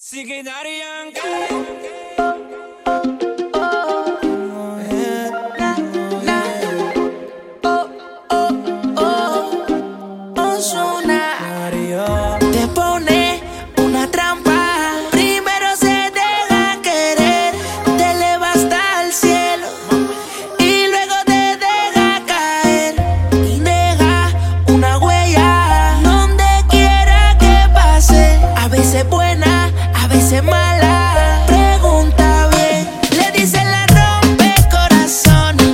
Sigue Daddy Yankee. Te pone una trampa. Primero se deja querer, te eleva hasta el cielo y luego te deja caer y deja una huella donde quiera que pase. A veces buena, a veces mala. Pregunta bien, le dice la rompe corazones,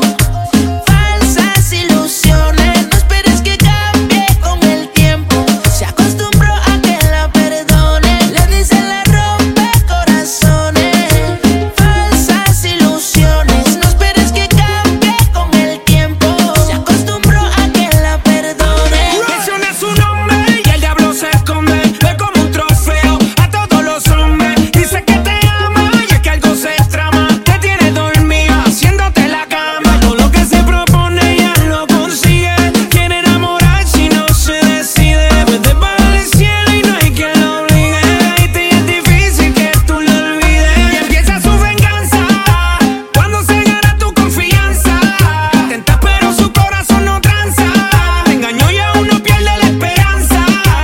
falsas ilusiones. No esperes que cambie con el tiempo. Se acostumbró a que la perdone. Le dice la rompe corazones, falsas ilusiones. No esperes que cambie con el tiempo. Se acostumbró a que la perdone. Menciona su nombre y el diablo se esconde. Ve como un trofeo a todos los hombres. Dice que te ama y es que algo se trama. Te tiene dormida haciéndote la cama. Todo lo que se propone ya lo consigue. Quiere enamorar si no se decide. Vete para el cielo y no hay quien lo obligue. Y te es difícil que tú lo olvides. Y empieza su venganza cuando se gana tu confianza. Intentas pero su corazón no tranza. Te engañó y aún no pierde la esperanza.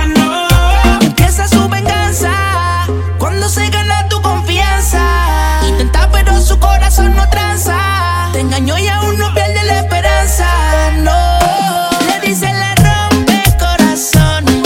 No. Empieza su venganza cuando se gana tu confianza. Intenta pero su corazón no tranza. Te engañó y aún no pierde la esperanza. No. Le dice la rompe corazones,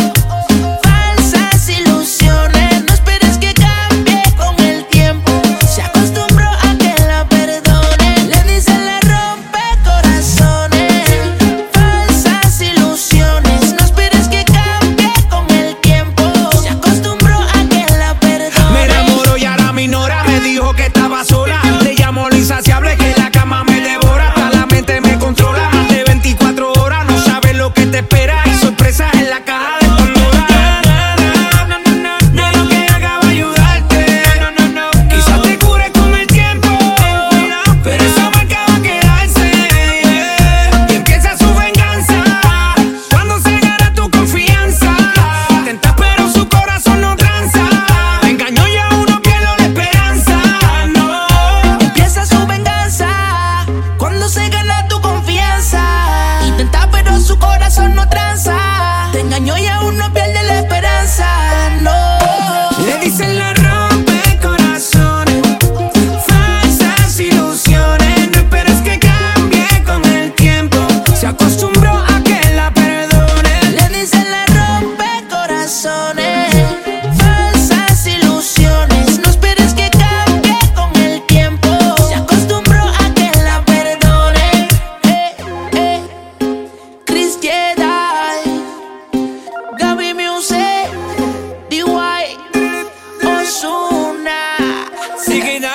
falsas ilusiones. No esperes que cambie con el tiempo. Se acostumbró a que la perdone. Le dice la rompe corazones, falsas ilusiones. No esperes que cambie con el tiempo. Se acostumbró a que la perdone. Me enamoró y ahora me ignora. Me dijo que estaba sola. Le llamo lo insaciable que la cama me devora. Hasta la mente me controla. Más de 24 horas. No sabes lo que te espera. Y sorpresas en la caja de Pandora. No lo que haga va a ayudarte. Quizás te cure con el tiempo, pero esa marca va a quedarse. Y empieza su venganza cuando se gana tu confianza. Intentas pero su corazón no tranza. Te engañó y aún no pierdo la esperanza. No. Empieza su venganza cuando se gana tu confianza. Intenta pero su corazón no tranza. Te engañó y aún no pierde la esperanza. No. Le dicen la rompe corazones, falsas ilusiones. No esperes que cambie con el tiempo. Se acostumbró a que la perdone. Le dicen la rompe corazones, falsas ilusiones. No esperes que cambie con el tiempo. Se acostumbró a que la perdone. Chris Jedi, Gaby Music, DY, Ozuna. Sigue